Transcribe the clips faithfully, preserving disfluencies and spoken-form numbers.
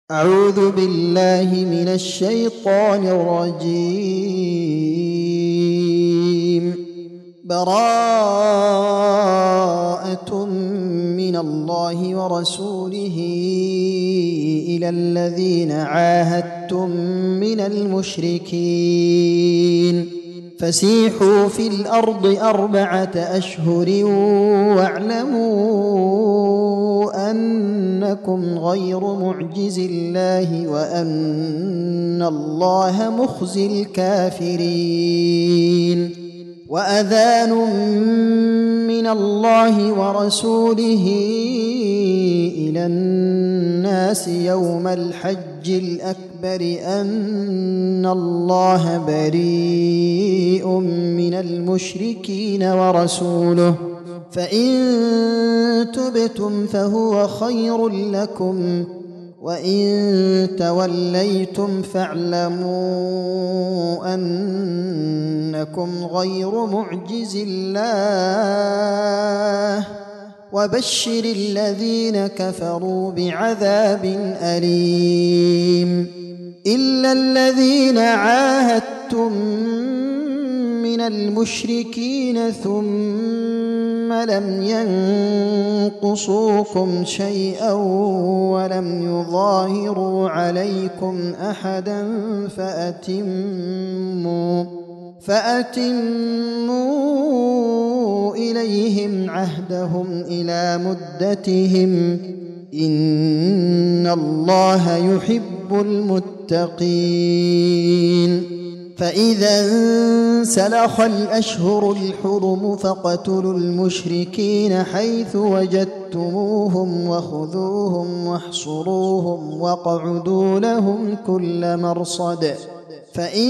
أعوذ بالله من الشيطان الرجيم. براءة من الله ورسوله إلى الذين عاهدتم من المشركين فسيحوا في الأرض أربعة أشهر واعلموا أنكم غير معجز الله وأن الله مخزي الكافرين. وأذان من الله ورسوله إلى الناس يوم الحج الأكبر أن الله بريء من المشركين ورسوله فإن تبتم فهو خير لكم وإن توليتم فاعلموا أنكم غير معجز الله وبشر الذين كفروا بعذاب أليم. إلا الذين عاهدتم من المشركين ثم لم ينقصوكم شيئا ولم يظاهروا عليكم أحدا فأتموا فأتموا إليهم عهدهم إلى مدتهم إن الله يحب المتقين. فإذا انسلخ الأشهر الحرم فاقتلوا المشركين حيث وجدتموهم وخذوهم واحصروهم واقعدوا لهم كل مرصد فإن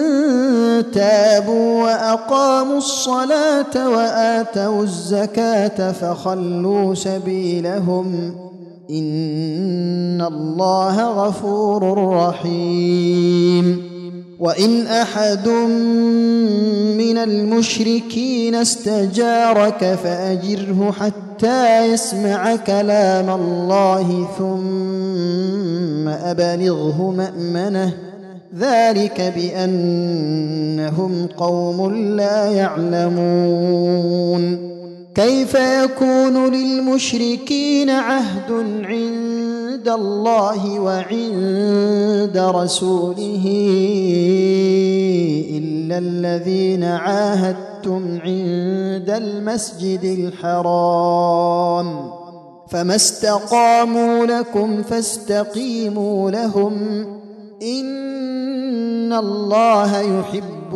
تابوا وأقاموا الصلاة وآتوا الزكاة فخلوا سبيلهم إن الله غفور رحيم. وإن أحد من المشركين استجارك فأجره حتى يسمع كلام الله ثم أبلغه مأمنه ذلك بأنهم قوم لا يعلمون. كيف يكون للمشركين عهد عند الله وعند رسوله إلا الذين عاهدتم عند المسجد الحرام فما استقاموا لكم فاستقيموا لهم إن الله يحب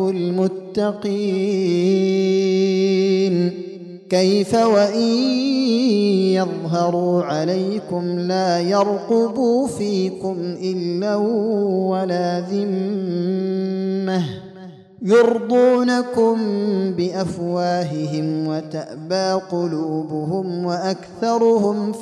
المتقين. كيف وإن يظهروا عليكم لا يرقبوا فيكم إلا ولا ذمة يرضونكم بأفواههم وتأبى قلوبهم وأكثرهم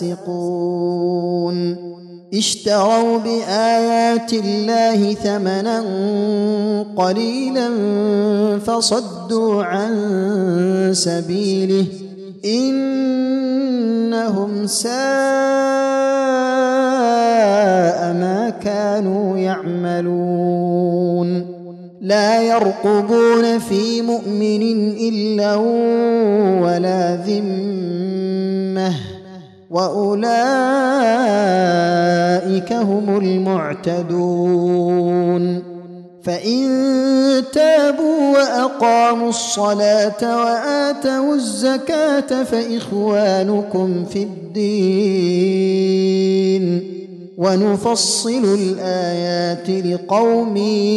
فاسقون. اشتروا بآيات الله ثمنا قليلا فصدوا عن سبيله إنهم ساء ما كانوا يعملون. لا يرقبون في مؤمن إلا ولا ذمة وأولئك هم المعتدون. فإن تابوا وأقاموا الصلاة وآتوا الزكاة فإخوانكم في الدين ونفصل الآيات لقوم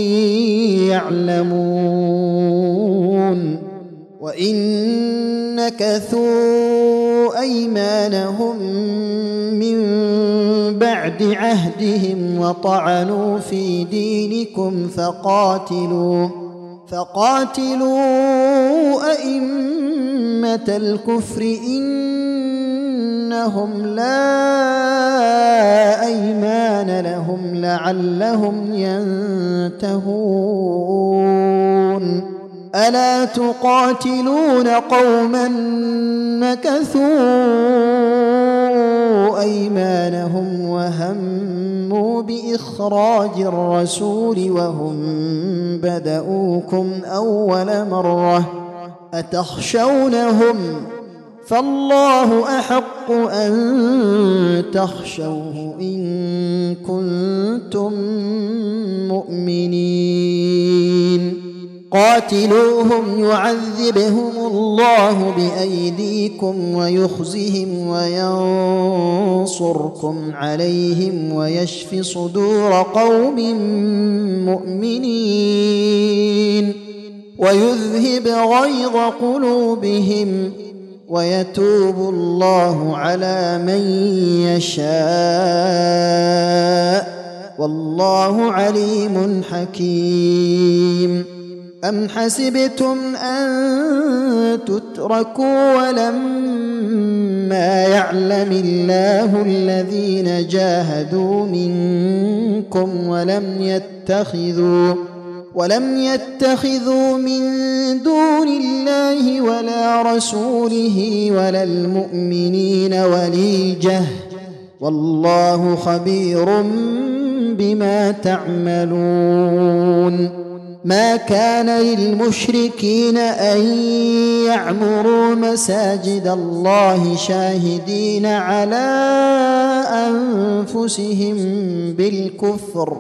يعلمون. وإن نكثوا أيمانهم من بعد عهدهم وطعنوا في دينكم فقاتلوا فقاتلوا أئمة الكفر إنهم لا أيمان لهم لعلهم ينتهون. ألا تقاتلون قوما نكثوا أيمانهم وهموا بإخراج الرسول وهم بدؤوكم أول مرة أتخشونهم فالله أحق أن تخشوه إن كنتم مؤمنين قاتلوهم يعذبهم الله بأيديكم ويخزهم وينصركم عليهم ويشف صدور قوم مؤمنين ويذهب غيظ قلوبهم ويتوب الله على من يشاء والله عليم حكيم أم حسبتم أن تتركوا ولما يعلم الله الذين جاهدوا منكم ولم يتخذوا ولم يتخذوا من دون الله ولا رسوله ولا المؤمنين وليجة والله خبير بما تعملون ما كان للمشركين أن يعمروا مساجد الله شاهدين على أنفسهم بالكفر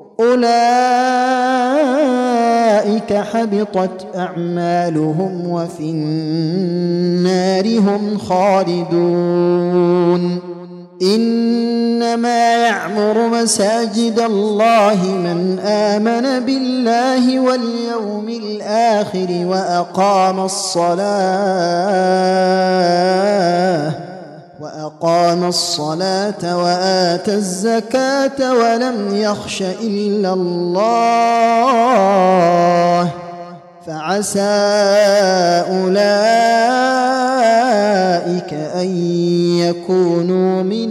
أولئك حبطت أعمالهم وفي النار هم خالدون إنما يعمر مساجد الله من آمن بالله واليوم الآخر وأقام الصلاة وأقام الصلاة وآتى الزكاة ولم يخش إلا الله فعسى أولئك أن يكونوا من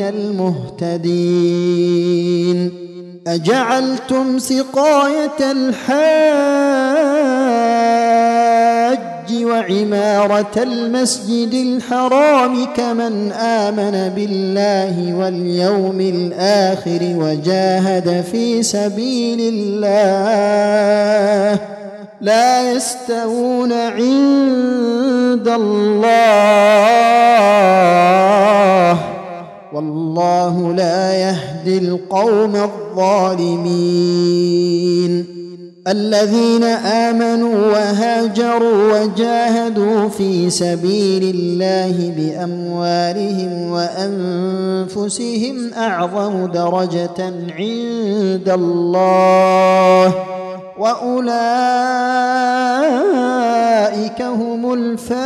المهتدين أجعلتم سقاية الحاج وعمارة المسجد الحرام كمن آمن بالله واليوم الآخر وجاهد في سبيل الله لا يستوون عند الله والله لا يهدي القوم الظالمين الذين آمنوا وهاجروا وجاهدوا في سبيل الله بأموالهم وأنفسهم أعظم درجة عند الله وأولئك هم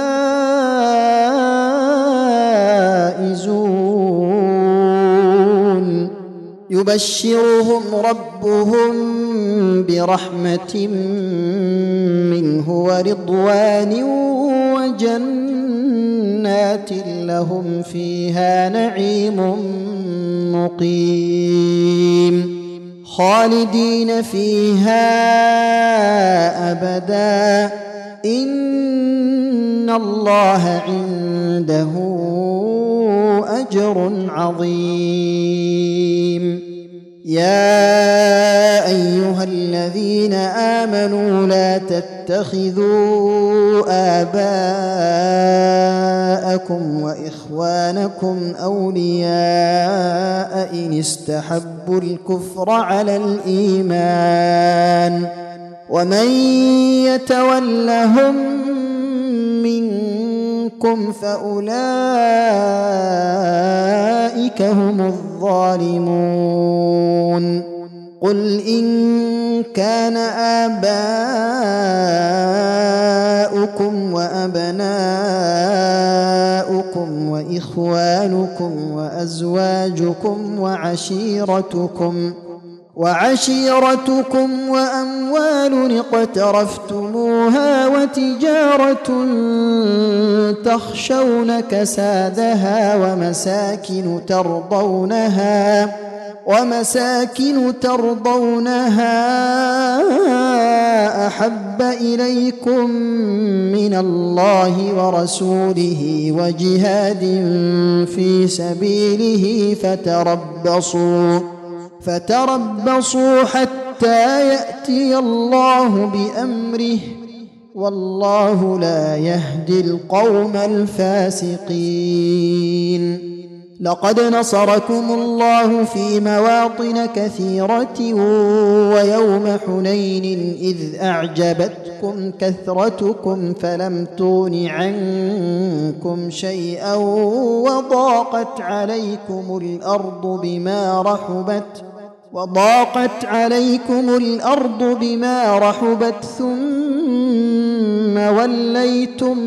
الفائزون يبشرهم ربهم برحمة منه ورضوان وجنات لهم فيها نعيم مقيم خالدين فيها أبدا إن الله عنده أجر عظيم يا أيها الذين آمنوا لا تتخذوا آباءكم وإخوانكم أولياء إن استحبوا الكفر على الإيمان ومن يتولهم منكم فأولئك هم الظالمون قل إن كان آباؤكم وأبناؤكم وإخوانكم وأزواجكم وعشيرتكم وعشيرتكم وأموال اقترفتموها وتجارة تخشون كسادها ومساكن ترضونها ومساكن ترضونها أحب إليكم من الله ورسوله وجهاد في سبيله فتربصوا فتربصوا حتى يأتي الله بأمره والله لا يهدي القوم الفاسقين. لقد نصركم الله في مواطن كثيرة ويوم حنين إذ أعجبتكم كثرتكم فلم تغن عنكم شيئا وضاقت عليكم الأرض بما رحبت وضاقت عليكم الأرض بما رحبت ثم وليتم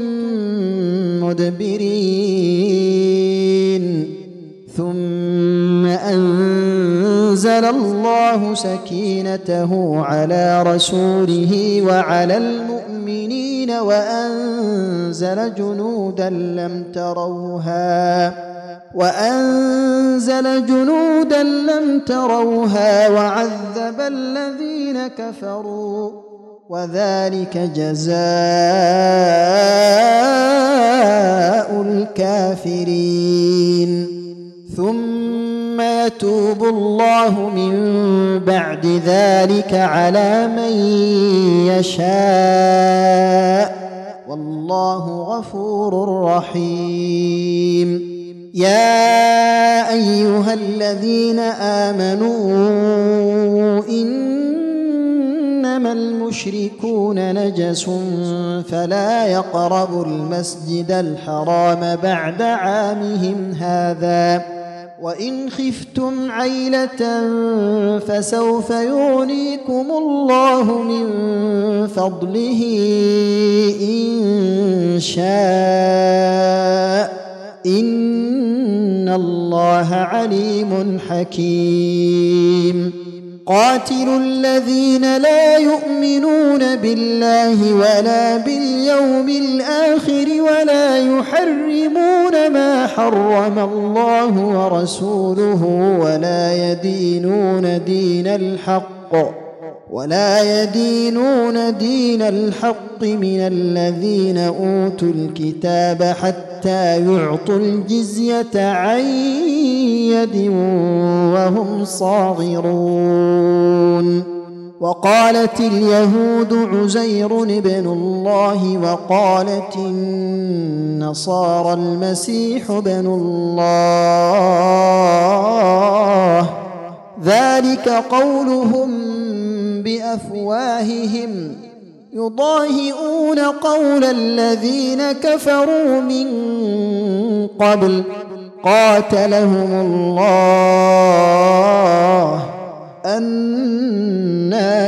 مدبرين ثم أنزل الله سكينته على رسوله وعلى المؤمنين وأنزل جنودا لم تروها وأنزل جنودا لم تروها وعذب الذين كفروا وذلك جزاء الكافرين. ثم يتوب الله من بعد ذلك على من يشاء والله غفور رحيم. يا أيها الذين آمنوا إنما المشركون نجس فلا يقربوا المسجد الحرام بعد عامهم هذا وإن خفتم عيلة فسوف يغنيكم الله من فضله إن شاء إن الله عليم حكيم. قاتلوا الذين لا يؤمنون بالله ولا باليوم الآخر ولا يحرمون ما حرم الله ورسوله ولا يدينون دين الحق ولا يدينون دين الحق من الذين أوتوا الكتاب حتى يعطوا الجزية عن يد وهم صاغرون. وقالت اليهود عزير ابن الله وقالت النصارى المسيح ابن الله ذلك قولهم بأفواههم يضاهئون قول الذين كفروا من قبل قاتلهم الله أنى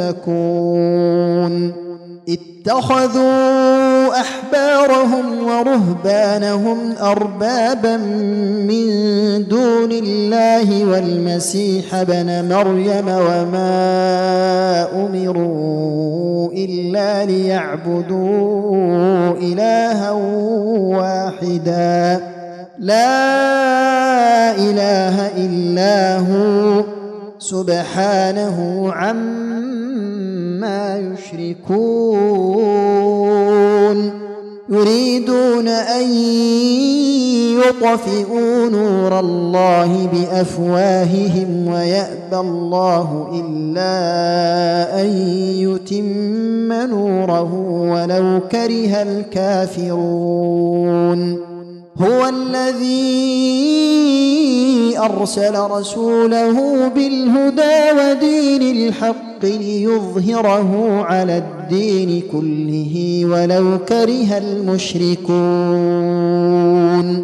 يؤفكون. اتخذوا أحبارهم ورهبانهم أربابا من دون الله والمسيح ابن مريم وما أمروا إلا ليعبدوا إلها واحدا لا إله إلا هو سبحانه عما يشركون. يريدون أن يطفئوا نور الله بأفواههم ويأبى الله إلا أن يتم نوره ولو كره الكافرون. هو الذي أرسل رسوله بالهدى ودين الحق ليظهره على الدين كله ولو كره المشركون.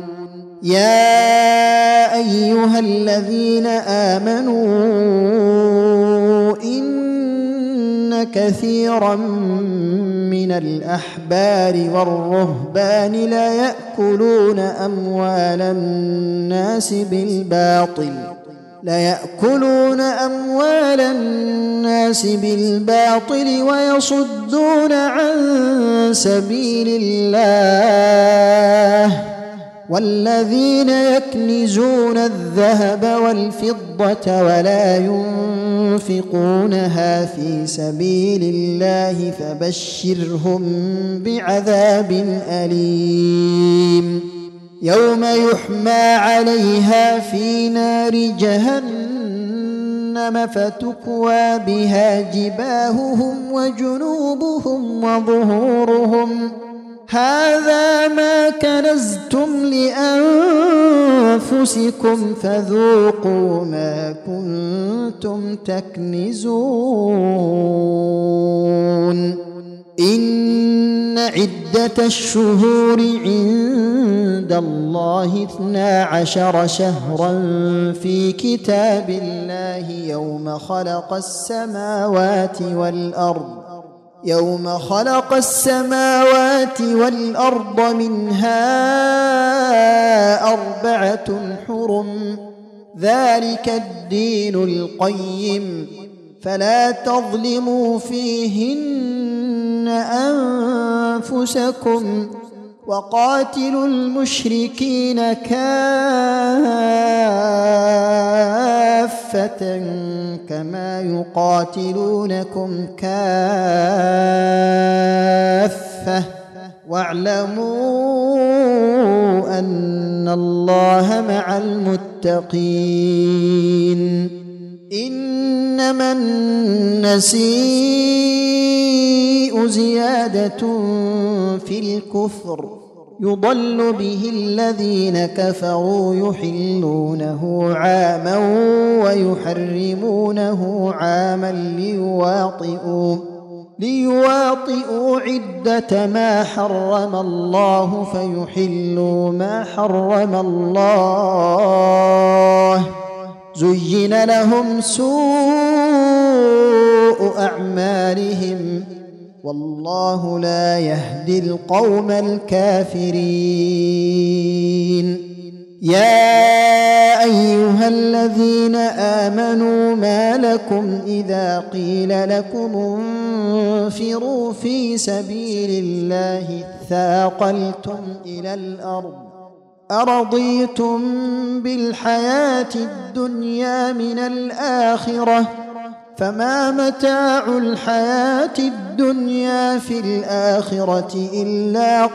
يا أيها الذين آمنوا إن كثيرا من الأحبار والرهبان لا يأكلون أموال الناس بالباطل لا يأكلون أموال الناس بالباطل ويصدون عن سبيل الله والذين يكنزون الذهب والفضة ولا ينفقونها في سبيل الله فبشرهم بعذاب أليم يوم يحمى عليها في نار جهنم فتكوى بها جباههم وجنوبهم وظهورهم هذا ما كنزتم لأنفسكم فذوقوا ما كنتم تكنزون إن عدة الشهور عند الله اثنا عشر شهرا في كتاب الله يوم خلق السماوات والأرض يوم خلق السماوات والأرض منها أربعة حرم ذلك الدين القيم فلا تظلموا فيهن أنفسكم وقاتلوا المشركين كافة كما يقاتلونكم كافة واعلموا أن الله مع المتقين إنما النسيء زيادة في الكفر يضل به الذين كفروا يحلونه عاما ويحرمونه عاما ليواطئوا ليواطئوا عدة ما حرم الله فيحلوا ما حرم الله زين لهم سوء أعمالهم والله لا يهدي القوم الكافرين يا أيها الذين آمنوا ما لكم إذا قيل لكم انفروا في سبيل الله اثاقلتم إلى الأرض أرضيتم بالحياة الدنيا من الآخرة فما متاع الحياة الدنيا في الآخرة إلا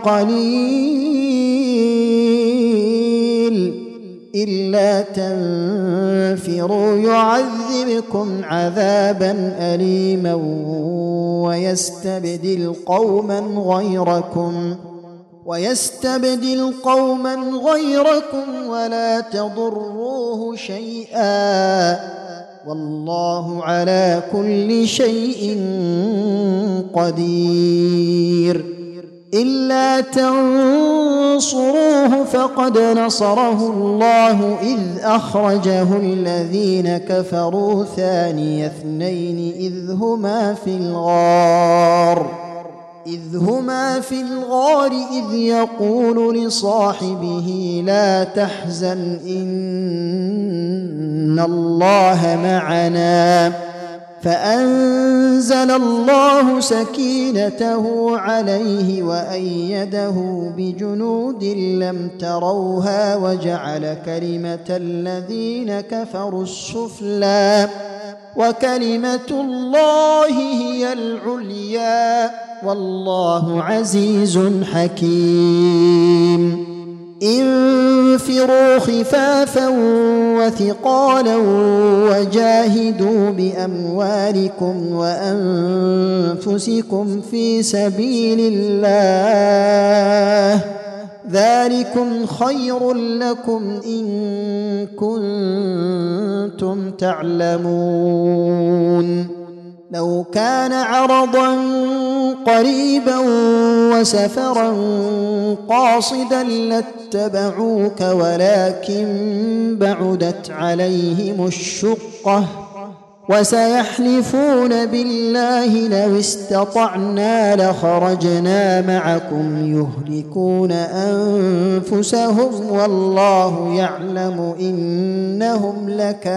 قليل إلا تنفروا يعذبكم عذابا أليما ويستبدل قوما غيركم ويستبدل قوما غيركم ولا تضروه شيئا والله على كل شيء قدير إلا تنصروه فقد نصره الله إذ أخرجه الذين كفروا ثاني اثنين إذ هما في الغار إذ هما في الغار إذ يقول لصاحبه لا تحزن إن الله معنا فأنزل الله سكينته عليه وأيده بجنود لم تروها وجعل كلمة الذين كفروا السفلى وكلمة الله هي العليا والله عزيز حكيم انفروا خفافا وثقالا وجاهدوا بأموالكم وأنفسكم في سبيل الله ذلكم خير لكم إن كنتم تعلمون لو كان عرضا قريبا وسفرا قاصدا لاتبعوك ولكن بعدت عليهم الشقة وسيحلفون بالله لو استطعنا لخرجنا معكم يهلكون أنفسهم والله يعلم إنهم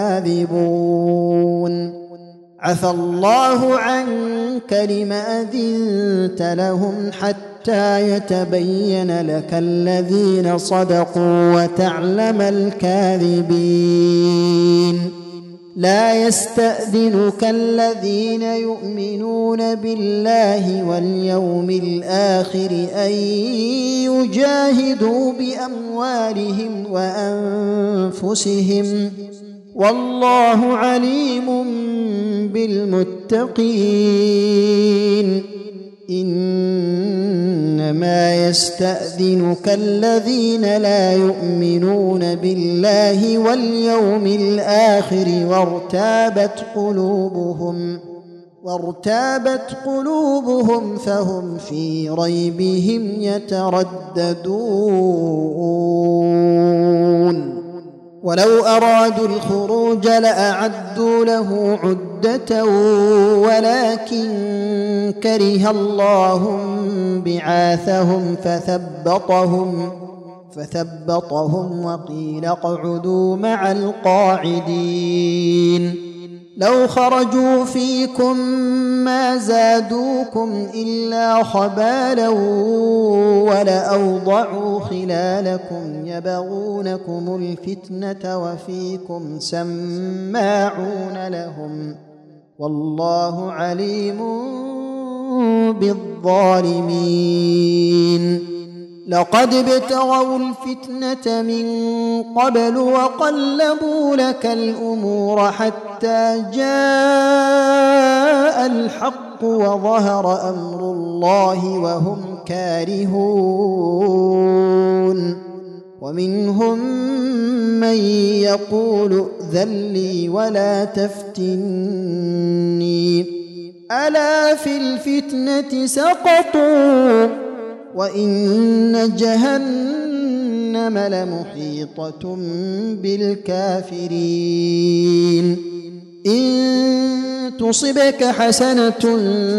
لكاذبون عفى الله عنك لم أذنت لهم حتى حتى يتبين لك الذين صدقوا وتعلم الكاذبين. لا يستأذنك الذين يؤمنون بالله واليوم الآخر أن يجاهدوا بأموالهم وأنفسهم والله عليم بالمتقين. إنما يستأذنك الذين لا يؤمنون بالله واليوم الآخر وارتابت قلوبهم وارتابت قلوبهم فهم في ريبهم يترددون. ولو أرادوا الخروج لأعدوا له عدة ولكن كره الله بعاثهم فثبطهم فثبطهم وقيل اقعدوا مع القاعدين. لو خرجوا فيكم ما زادوكم إلا خبالا ولأوضعوا خلالكم يبغونكم الفتنة وفيكم سماعون لهم والله عليم بالظالمين. لقد ابتغوا الفتنة من قبل وقلبوا لك الأمور حتى جاء الحق وظهر أمر الله وهم كارهون. ومنهم من يقول ائذن لي ولا تفتني ألا في الفتنة سقطوا وإن جهنم لمحيطة بالكافرين. إن تصبك حسنة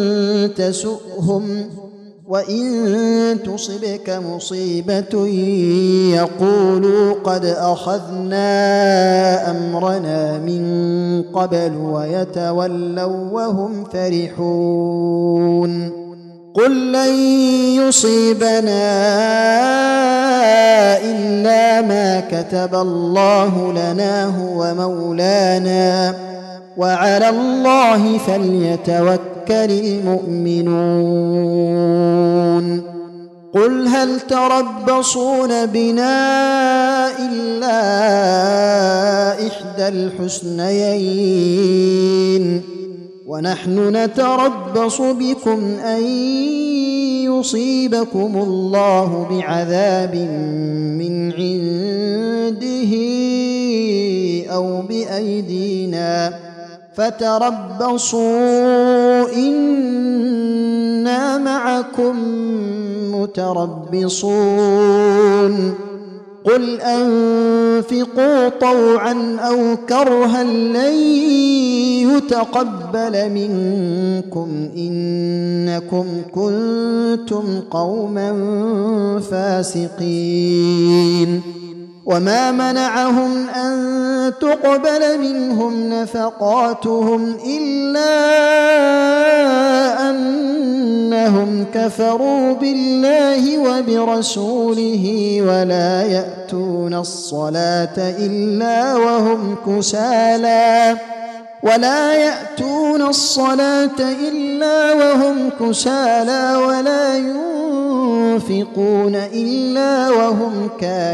تسؤهم وإن تصبك مصيبة يقولوا قد أخذنا أمرنا من قبل ويتولوا وهم فرحون. قل لن يصيبنا إلا ما كتب الله لنا هو مولانا وعلى الله فليتوكل المؤمنون. قل هل تربصون بنا إلا إحدى الحسنيين ونحن نتربص بكم أن يصيبكم الله بعذاب من عنده أو بأيدينا فتربصوا إنا معكم متربصون. قل أنفقوا طوعا أو كرها لن يتقبل منكم إنكم كنتم قوما فاسقين. وما منعهم أن تقبل منهم نفقاتهم إلا أنهم كفروا بالله وبرسوله ولا يأتون الصلاة إلا وهم كسالى ولا يأتون الصلاة إلا وهم كسالى ولا ينفقون إلا وهم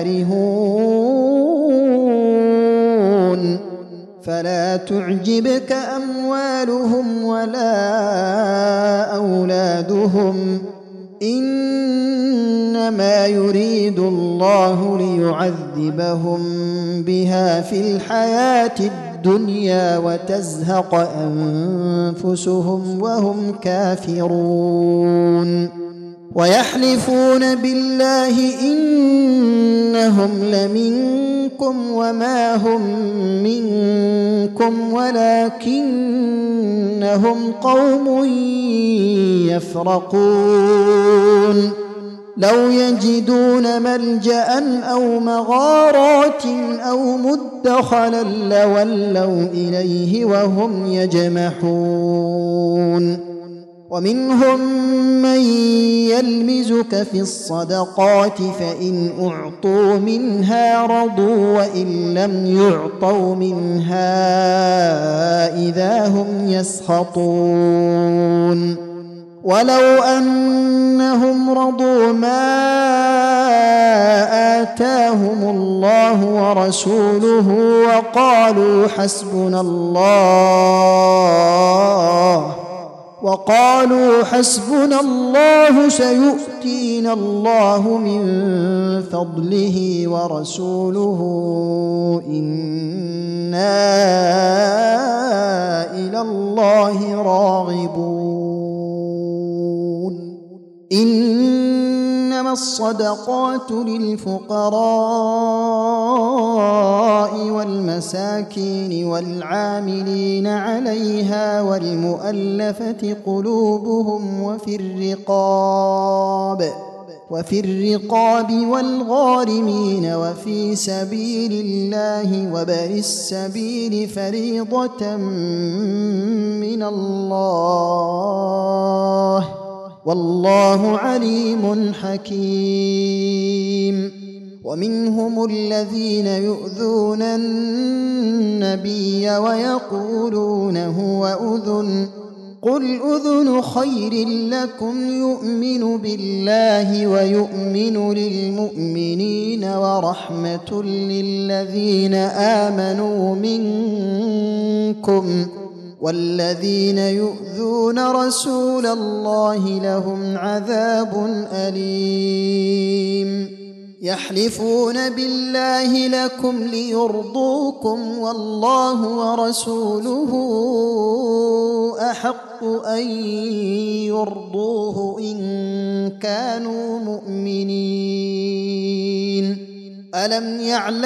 كارهون. فلا تعجبك أموالهم ولا أولادهم إنما يريد الله ليعذبهم بها في الحياة الدنيا وتزهق أنفسهم وهم كافرون. ويحلفون بالله إنهم لمنكم وما هم منكم ولكنهم قوم يفرقون. لو يجدون ملجأ أو مغارات أو مدخلا لولوا إليه وهم يجمحون. ومنهم من يلمزك في الصدقات فإن أعطوا منها رضوا وإن لم يعطوا منها إذا هم يسخطون ولو أنهم رضوا ما آتاهم الله ورسوله وقالوا حسبنا الله وقالوا حسبنا الله سيؤتينا الله من فضله ورسوله إنا إلى الله راغبون إنما الصدقات للفقراء والمساكين والعاملين عليها والمؤلفة قلوبهم وفي الرقاب وفي الرقاب والغارمين وفي سبيل الله وابن السبيل فريضة من الله والله عليم حكيم ومنهم الذين يؤذون النبي ويقولون هو أذن قل أذن خير لكم يؤمن بالله ويؤمن للمؤمنين ورحمة للذين آمنوا منكم والذين يؤذون رسول الله لهم عذاب أليم يحلفون بالله لكم ليرضوكم والله ورسوله أحق أن يرضوه إن كانوا مؤمنين ألم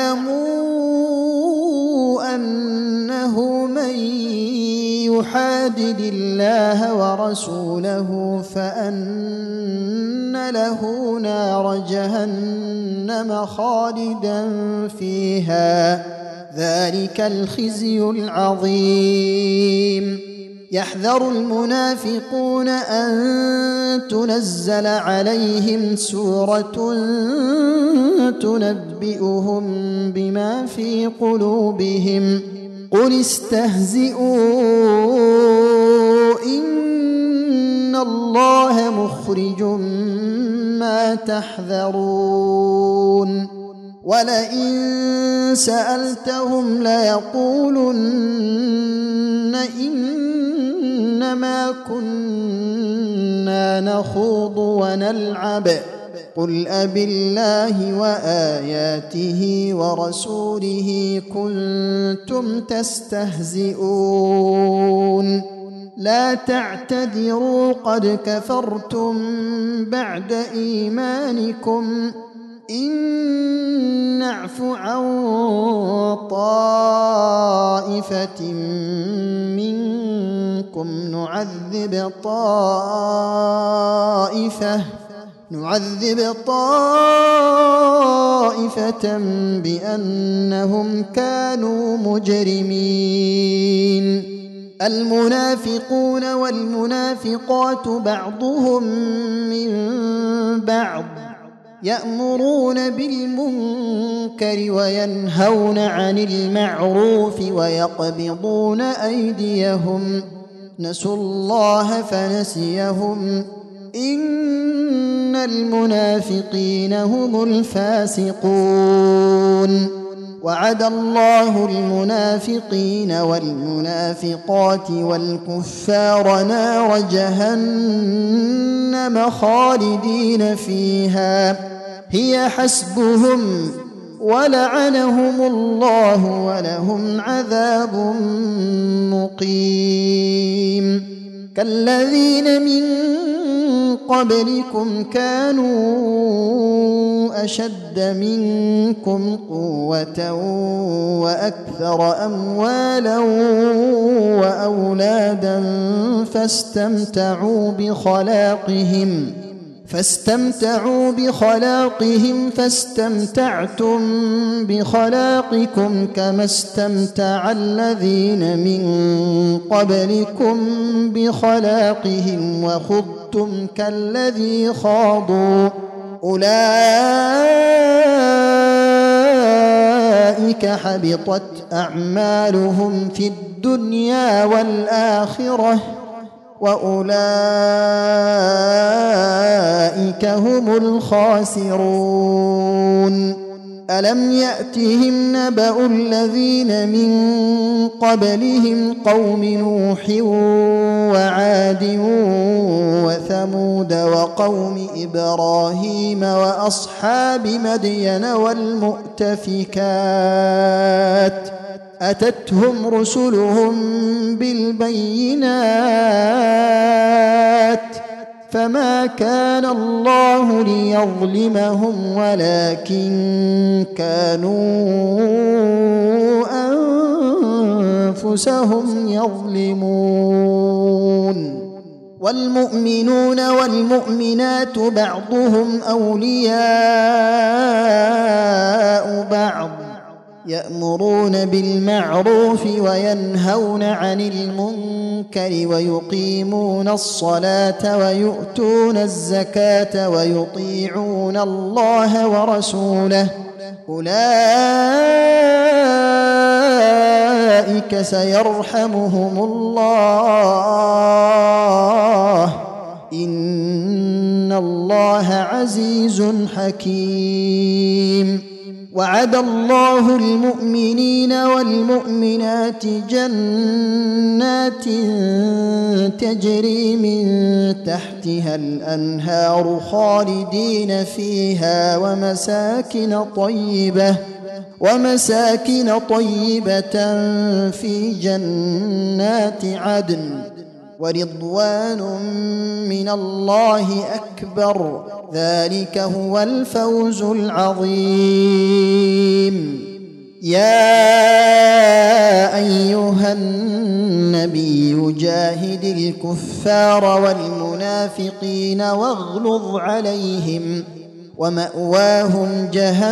يعلموا أنه من يحادد الله ورسوله فأن له نار جهنم خالدا فيها ذلك الخزي العظيم يحذر المنافقون أن تنزل عليهم سورة تنبئهم بما في قلوبهم قل استهزئوا إن الله مخرج ما تحذرون ولئن سألتهم ليقولن إنما كنا نخوض ونلعب قل أبالله وآياته ورسوله كنتم تستهزئون لا تعتذروا قد كفرتم بعد إيمانكم إن نعف عن طائفة منكم نعذب طائفة نعذب طائفة بأنهم كانوا مجرمين المنافقون والمنافقات بعضهم من بعض يأمرون بالمنكر وينهون عن المعروف ويقبضون أيديهم نسوا الله فنسيهم إن المنافقين هم الفاسقون وعد الله المنافقين والمنافقات والكفار نار جهنم خالدين فيها هي حسبهم ولعنهم الله ولهم عذاب مقيم كالذين من قبلكم كانوا أشد منكم قوة وأكثر أموالا وأولادا فاستمتعوا بخلاقهم فاستمتعوا بخلاقهم فاستمتعتم بخلاقكم كما استمتع الذين من قبلكم بخلاقهم وخضتم كالذي خاضوا أولئك حبطت أعمالهم في الدنيا والآخرة وأولئك هم الخاسرون ألم يأتهم نبأ الذين من قبلهم قوم نوح وعاد وثمود وقوم إبراهيم وأصحاب مدين والمؤتفكات أتتهم رسلهم بالبينات فما كان الله ليظلمهم ولكن كانوا أنفسهم يظلمون والمؤمنون والمؤمنات بعضهم أولياء بعض يأمرون بالمعروف وينهون عن المنكر ويقيمون الصلاة ويؤتون الزكاة ويطيعون الله ورسوله أولئك سيرحمهم الله إن الله عزيز حكيم وعد الله المؤمنين والمؤمنات جنات تجري من تحتها الأنهار خالدين فيها ومساكن طيبة ومساكن طيبة في جنات عدن ورضوان من الله أكبر ذلك هو الفوز العظيم يا أيها النبي جاهد الكفار والمنافقين واغلظ عليهم ومأواهم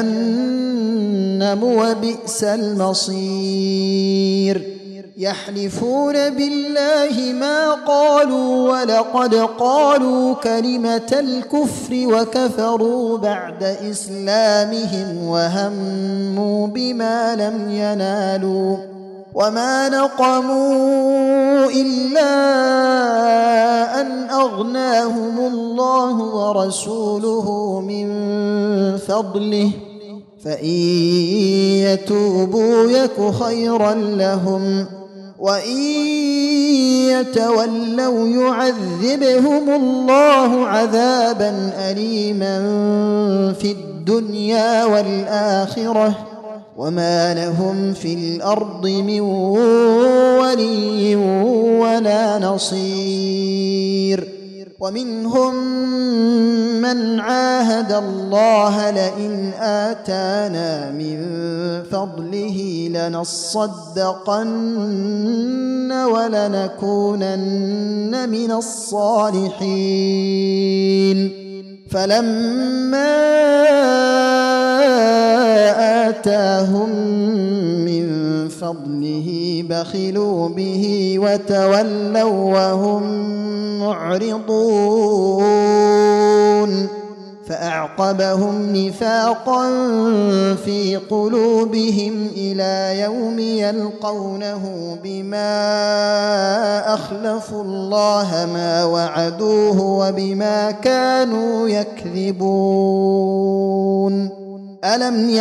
جهنم وبئس المصير يحلفون بالله ما قالوا ولقد قالوا كلمة الكفر وكفروا بعد إسلامهم وهموا بما لم ينالوا وما نقموا إلا أن أغناهم الله ورسوله من فضله فإن يتوبوا يك خيرا لهم وإن يتولوا يعذبهم الله عذابا أليما في الدنيا والآخرة وما لهم في الأرض من ولي ولا نصير ومنهم من عاهد الله لئن آتانا من فضله لنصدقن ولنكونن من الصالحين فلما آتاهم من فضله بخلوا به وتولوا وهم معرضون فأعقبهم نفاقا في قلوبهم إلى يوم يلقونه بما أخلفوا الله ما وعدوه وبما كانوا يكذبون ألم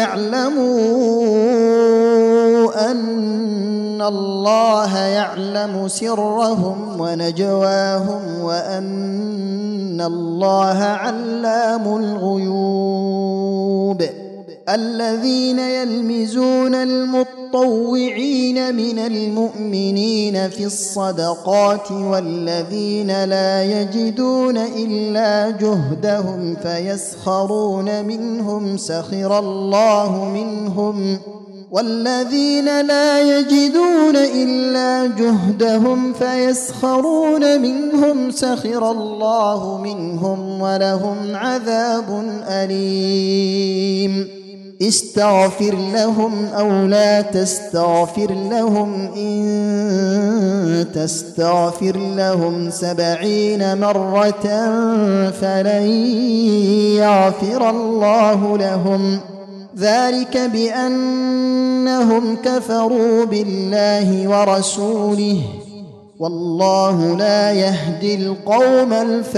يعلموا أن الله يعلم سرهم ونجواهم وأن الله علام الغيوب الذين يلمزون المطوعين من المؤمنين في الصدقات والذين لا يجدون إلا جهدهم فيسخرون منهم سخر الله منهم والذين لا يجدون إلا جهدهم فيسخرون منهم سخر الله منهم ولهم عذاب أليم استغفر لهم أو لا تستغفر لهم إن تستغفر لهم سبعين مرة فلن يغفر الله لهم ذلك بأنهم كفروا بالله ورسوله والله لا يهدي القوم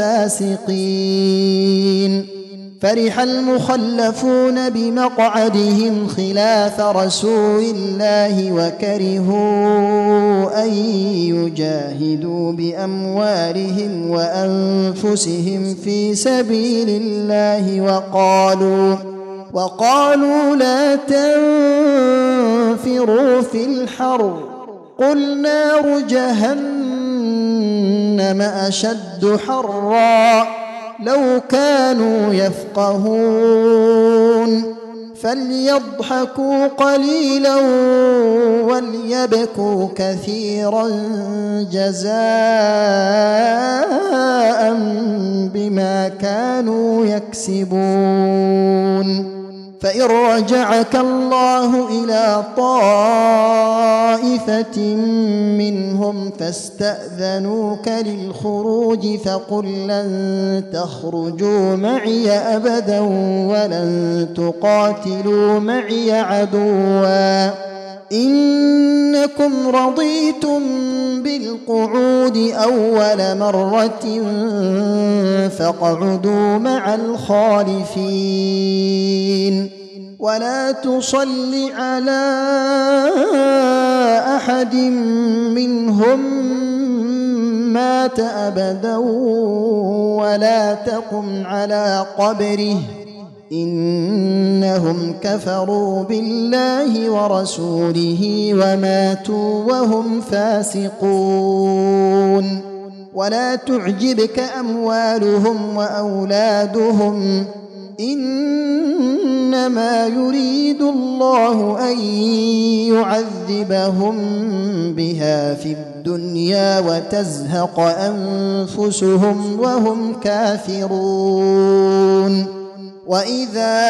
الفاسقين فرح المخلفون بمقعدهم خلاف رسول الله وكرهوا أن يجاهدوا بأموالهم وأنفسهم في سبيل الله وقالوا وقالوا لا تنفروا في الحر قل نار جهنم أشد حرا لو كانوا يفقهون فليضحكوا قليلا وليبكوا كثيرا جزاء بما كانوا يكسبون فإن رجعك الله إلى طائفة منهم فاستأذنوك للخروج فقل لن تخرجوا معي أبدا ولن تقاتلوا معي عدوا إنكم رضيتم بالقعود أول مرة فاقعدوا مع الخالفين ولا تصل على أحد منهم مات أبدا ولا تقم على قبره إنهم كفروا بالله ورسوله وماتوا وهم فاسقون ولا تعجبك أموالهم وأولادهم إنما يريد الله أن يعذبهم بها في الدنيا وتزهق أنفسهم وهم كافرون وإذا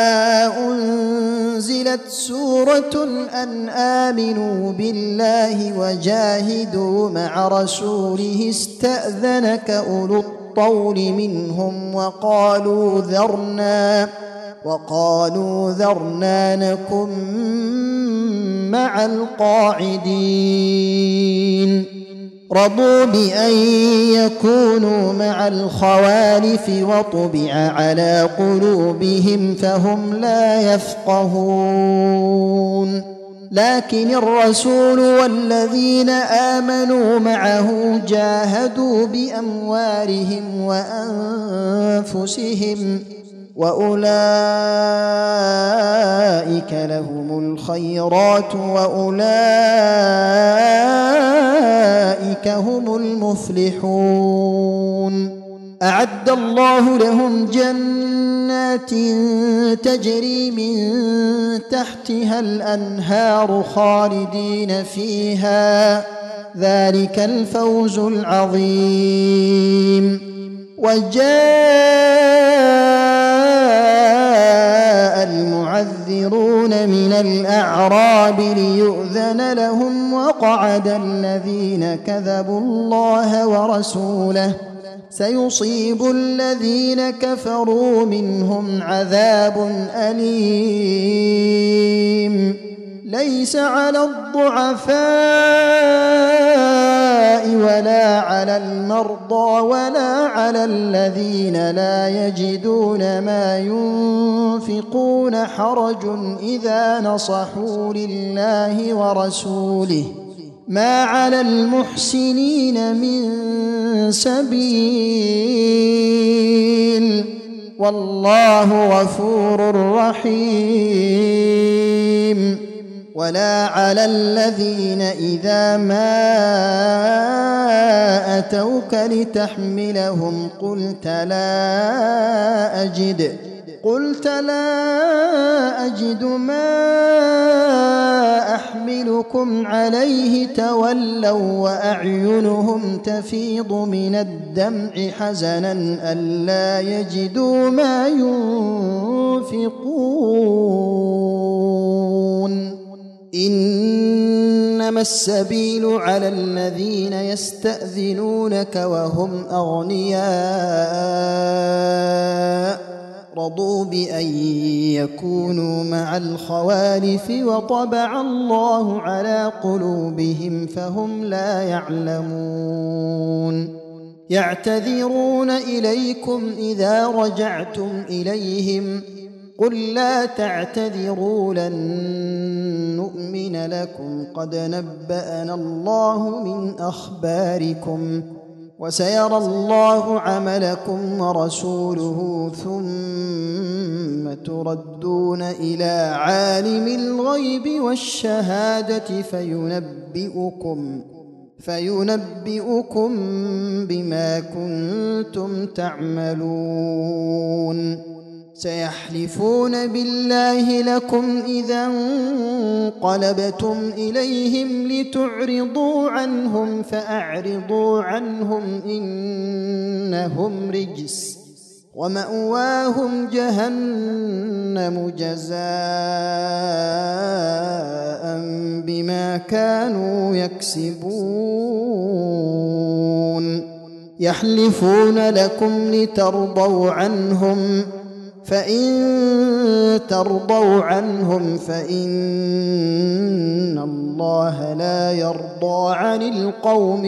أنزلت سورة أن آمنوا بالله وجاهدوا مع رسوله استأذنك أولو الطول منهم وقالوا ذرنا وقالوا ذرنا نكن مع القاعدين رضوا بأن يكونوا مع الخوالف وطبع على قلوبهم فهم لا يفقهون لكن الرسول والذين آمنوا معه جاهدوا بأموالهم وأنفسهم وأولئك لهم الخيرات وأولئك هم المفلحون أعد الله لهم جنات تجري من تحتها الأنهار خالدين فيها ذلك الفوز العظيم وجاء المعذرون من الأعراب ليؤذن لهم وقعد الذين كذبوا الله ورسوله سيصيب الذين كفروا منهم عذاب أليم ليس على الضعفاء ولا على المرضى ولا على الذين لا يجدون ما ينفقون حرج إذا نصحوا لله ورسوله ما على المحسنين من سبيل والله غفور رحيم ولا على الذين إذا ما أتوك لتحملهم قلت لا أجد قلت لا أجد ما أحملكم عليه تولوا وأعينهم تفيض من الدمع حزنا ألا يجدوا ما ينفقون إنما السبيل على الذين يستأذنونك وهم أغنياء رضوا بأن يكونوا مع الخوالف وطبع الله على قلوبهم فهم لا يعلمون يعتذرون إليكم إذا رجعتم إليهم قل لا تعتذروا لن نؤمن لكم قد نبأنا الله من أخباركم وسيرى الله عملكم ورسوله ثم تردون إلى عالم الغيب والشهادة فينبئكم فينبئكم بما كنتم تعملون سيحلفون بالله لكم إذا انقلبتم إليهم لتعرضوا عنهم فأعرضوا عنهم إنهم رجس ومأواهم جهنم جزاء بما كانوا يكسبون يحلفون لكم لترضوا عنهم فإن ترضوا عنهم فإن الله لا يرضى عن القوم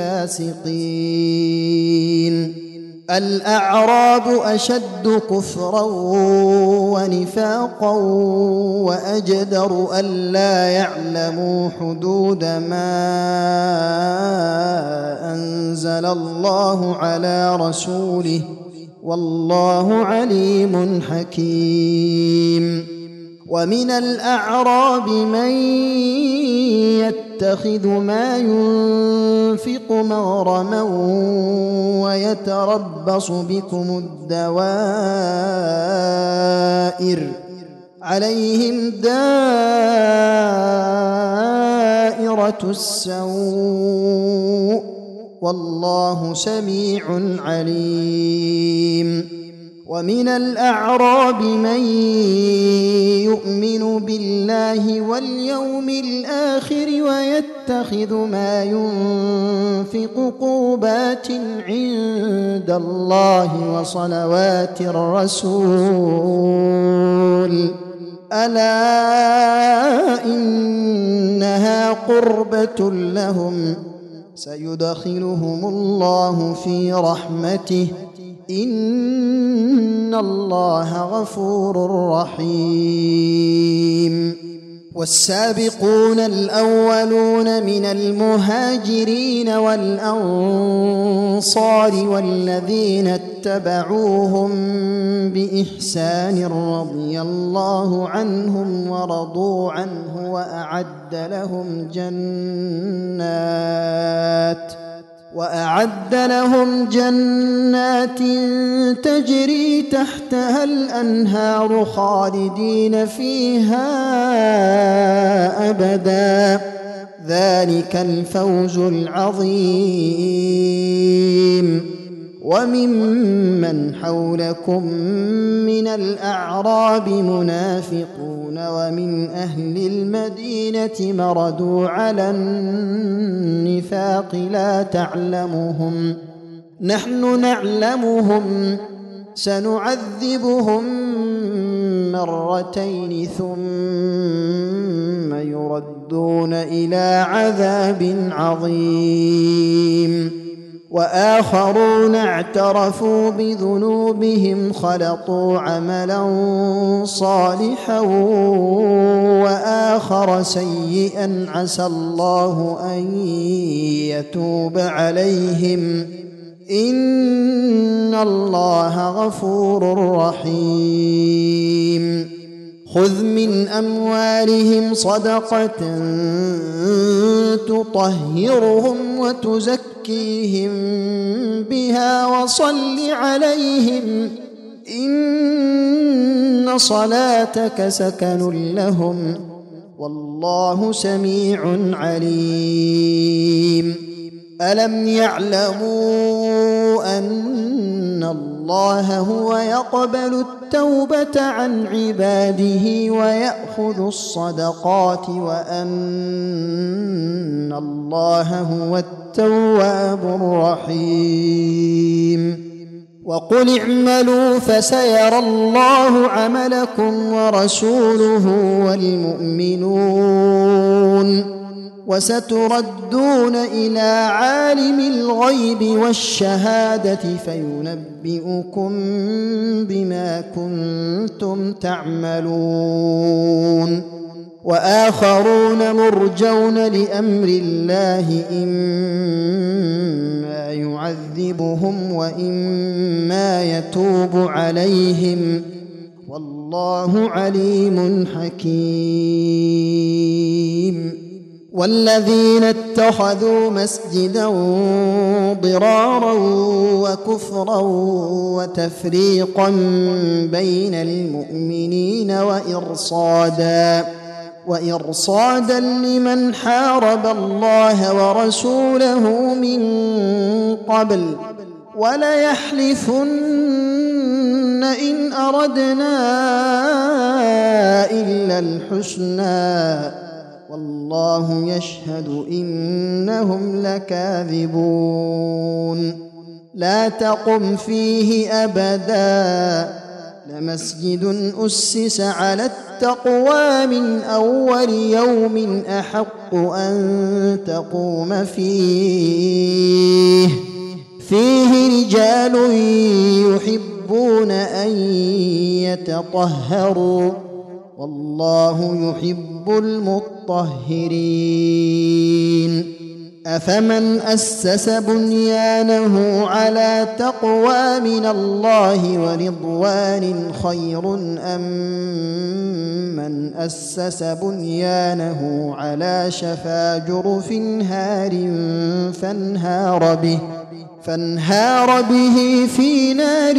الفاسقين الأعراب أشد كفرا ونفاقا وأجدر ألا يعلموا حدود ما أنزل الله على رسوله والله عليم حكيم ومن الأعراب من يتخذ ما ينفق مغرما ويتربص بكم الدوائر عليهم دائرة السوء والله سميع عليم ومن الأعراب من يؤمن بالله واليوم الآخر ويتخذ ما ينفق قربات عند الله وصلوات الرسول ألا إنها قربة لهم سيدخلهم الله في رحمته إن الله غفور رحيم والسابقون الأولون من المهاجرين والأنصار والذين اتبعوهم بإحسان رضي الله عنهم ورضوا عنه وأعد لهم جنات وأعد لهم جنات تجري تحتها الأنهار خالدين فيها أبدا ذلك الفوز العظيم وممن حولكم من الأعراب منافقون ومن أهل المدينة مردوا على النفاق لا تعلمهم نحن نعلمهم سنعذبهم مرتين ثم يردون إلى عذاب عظيم وآخرون اعترفوا بذنوبهم خلطوا عملا صالحا وآخر سيئا عسى الله أن يتوب عليهم إن الله غفور رحيم خذ من أموالهم صدقة تطهرهم وتزكيهم بها وصل عليهم إن صلاتك سكن لهم والله سميع عليم ألم يعلموا أن الله هو يقبل التوبة عن عباده ويأخذ الصدقات وأن الله هو التواب الرحيم وقل اعملوا فسيرى الله عملكم ورسوله والمؤمنون وستردون إلى عالم الغيب والشهادة فينبئكم بما كنتم تعملون وآخرون مرجون لأمر الله إما يعذبهم وإما يتوب عليهم والله عليم حكيم والذين اتخذوا مسجدا ضرارا وكفرا وتفريقا بين المؤمنين وإرصادا وإرصادا لمن حارب الله ورسوله من قبل وليحلفن إن أردنا إلا الحسنى والله يشهد إنهم لكاذبون لا تقم فيه أبدا لمسجد أسس على التقوى من أول يوم أحق أن تقوم فيه فيه رجال يحبون أن يتطهروا والله يحب المطهرين أفمن أسس بنيانه على تقوى من الله ورضوان خير أم من أسس بنيانه على شفا جرف هار فانهار به فانهار به في نار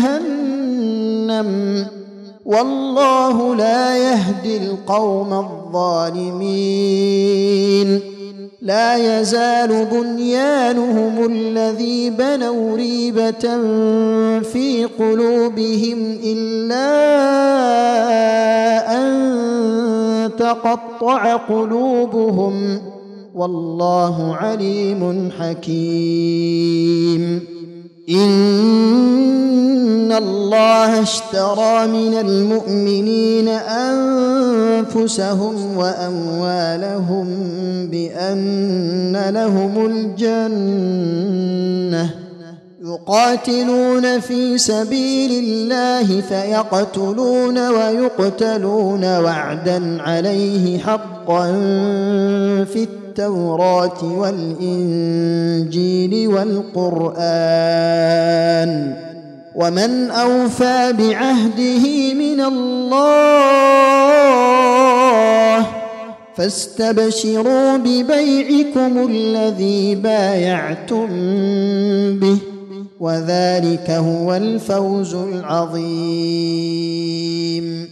جهنم والله لا يهدي القوم الظالمين لا يزال بنيانهم الذي بنوا ريبة في قلوبهم إلا أن تقطع قلوبهم والله عليم حكيم إن الله اشترى من المؤمنين أنفسهم وأموالهم بأن لهم الجنة يقاتلون في سبيل الله فيقتلون ويقتلون وعدا عليه حقا في التوراة والإنجيل والقرآن ومن أوفى بعهده من الله فاستبشروا ببيعكم الذي بايعتم به وذلك هو الفوز العظيم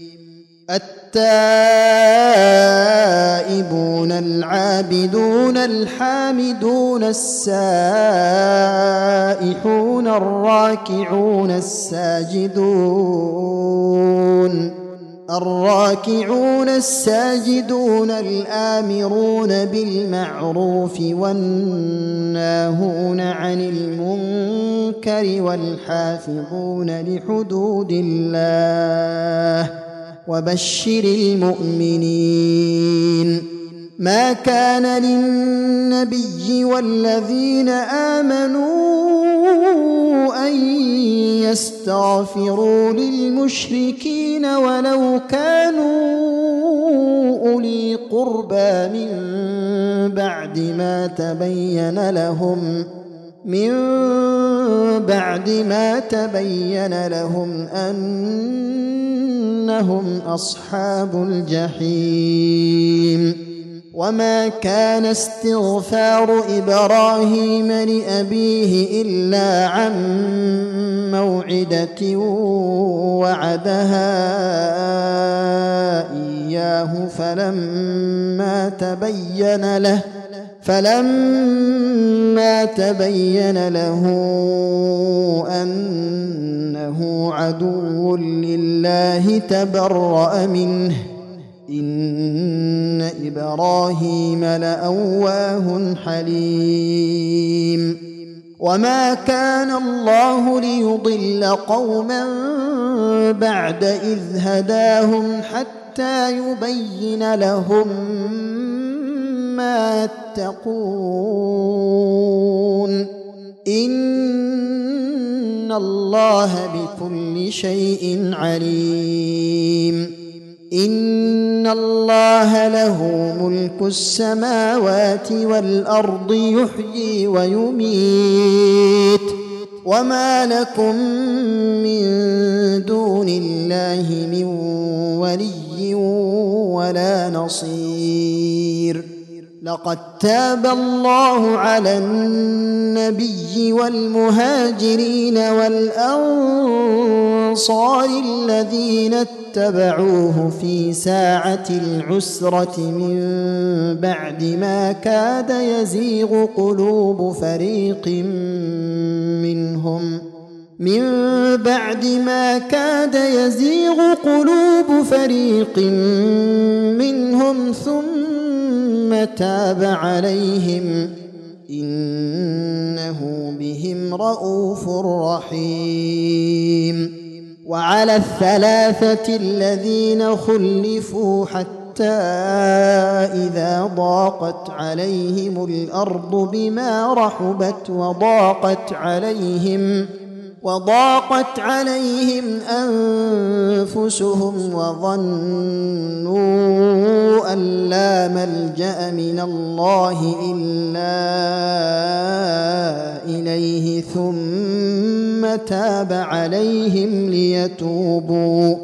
التائبون العابدون الحامدون السائحون الراكعون الساجدون الراكعون الساجدون الآمرون بالمعروف والناهون عن المنكر والحافظون لحدود الله وبشر المؤمنين ما كان للنبي والذين آمنوا أن يستغفروا للمشركين ولو كانوا أولي قربى من بعد ما تبين لهم من بعد ما تبين لهم أنهم أصحاب الجحيم وما كان استغفار إبراهيم لأبيه إلا عن موعدة وعدها إياه فلما تبين له فلما تبين له أنه عدو لله تبرأ منه إن إبراهيم لأواه حليم وما كان الله ليضل قوما بعد إذ هداهم حتى يبين لهم ما يتقون إن الله بكل شيء عليم إن الله له ملك السماوات والأرض يحيي ويميت وما لكم من دون الله من ولي ولا نصير لقد تاب الله على النبي والمهاجرين والأنصار الذين اتبعوه في ساعة العسرة من بعد ما كاد يزيغ قلوب فريق منهم من بعد ما كاد يزيغ قلوب فريق منهم ثم تاب عليهم إنه بهم رءوف رحيم وعلى الثلاثة الذين خلفوا حتى إذا ضاقت عليهم الأرض بما رحبت وضاقت عليهم وضاقت عليهم أنفسهم وظنوا أن لا ملجأ من الله إلا إليه ثم تاب عليهم ليتوبوا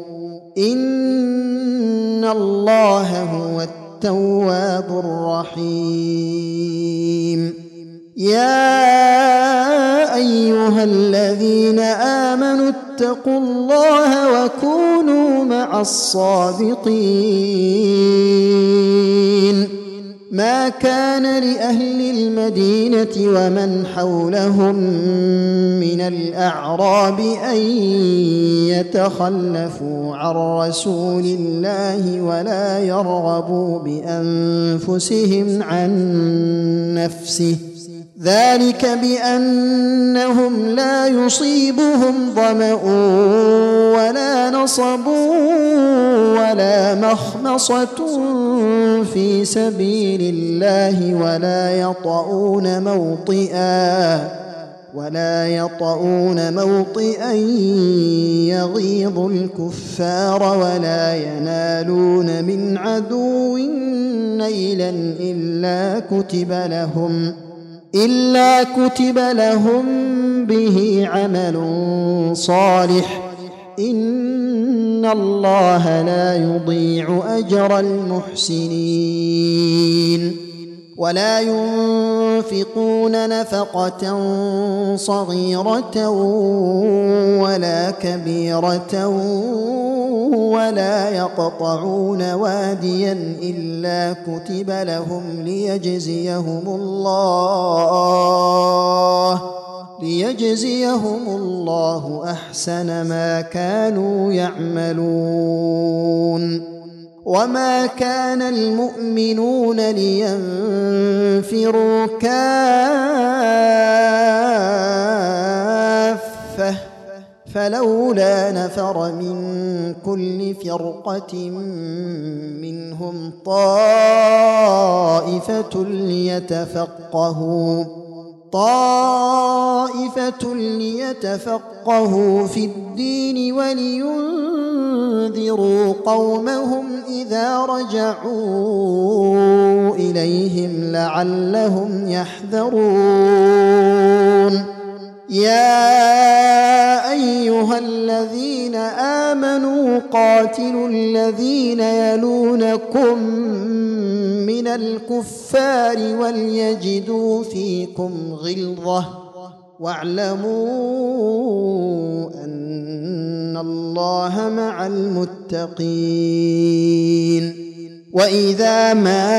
إن الله هو التواب الرحيم يا أيها الذين آمنوا اتقوا الله وكونوا مع الصادقين ما كان لأهل المدينة ومن حولهم من الأعراب أن يتخلفوا عن رسول الله ولا يرغبوا بأنفسهم عن نفسه ذلك بأنهم لا يصيبهم ظمأ ولا نصب ولا مخمصة في سبيل الله ولا يطؤون موطئا ولا يطؤون موطئا يغيظ الكفار ولا ينالون من عدو نيلا إلا كتب لهم إلا كتب لهم به عمل صالح إن الله لا يضيع أجر المحسنين ولا ينفقون نفقة صغيرة ولا كبيرة ولا يقطعون واديا إلا كتب لهم ليجزيهم الله ليجزيهم الله أحسن ما كانوا يعملون وما كان المؤمنون لينفروا كافة فلولا نفر من كل فرقة منهم طائفة ليتفقهوا طائفة ليتفقهوا في الدين ولينذروا قومهم إذا رجعوا إليهم لعلهم يحذرون يا أيها الذين آمنوا قاتلوا الذين يلونكم من الكفار وليجدوا فيكم غلظة واعلموا أن الله مع المتقين. وإذا ما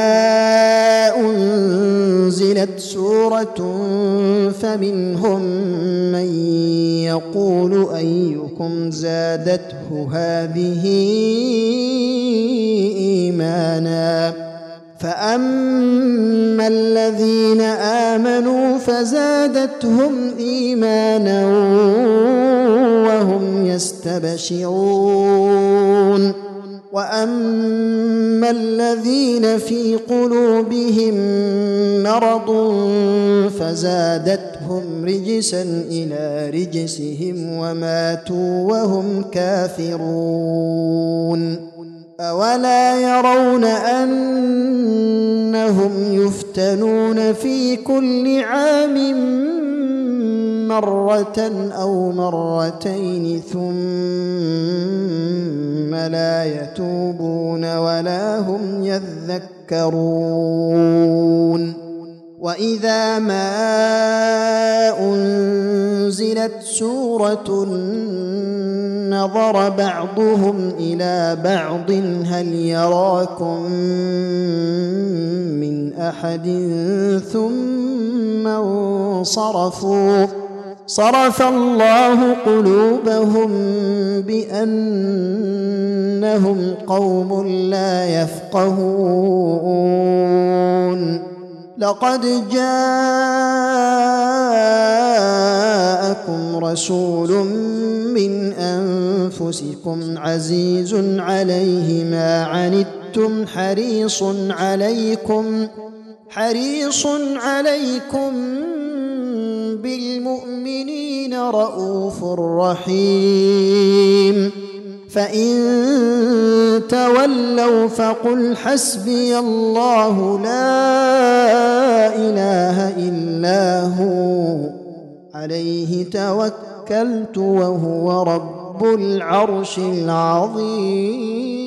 أنزلت سورة فمنهم من يقول أيكم زادته هذه إيمانا، فأما الذين آمنوا فزادتهم إيمانا وهم يستبشرون، وأما الذين في قلوبهم مرض فزادتهم رجسا إلى رجسهم وماتوا وهم كافرون. أولا يرون أنهم يفتنون في كل عام مرة أو مرتين ثم لا يتوبون ولا هم يذكرون. وإذا ما أنزلت سورة نظر بعضهم إلى بعض هل يراكم من أحد ثم انصرفوا صرف الله قلوبهم بأنهم قوم لا يفقهون. لقد جاءكم رسول من أنفسكم عزيز عليه ما عنتم حريص عليكم حريص عليكم بالمؤمنين رؤوف رحيم. فإن تولوا فقل حسبي الله لا إله إلا هو عليه توكلت وهو رب العرش العظيم.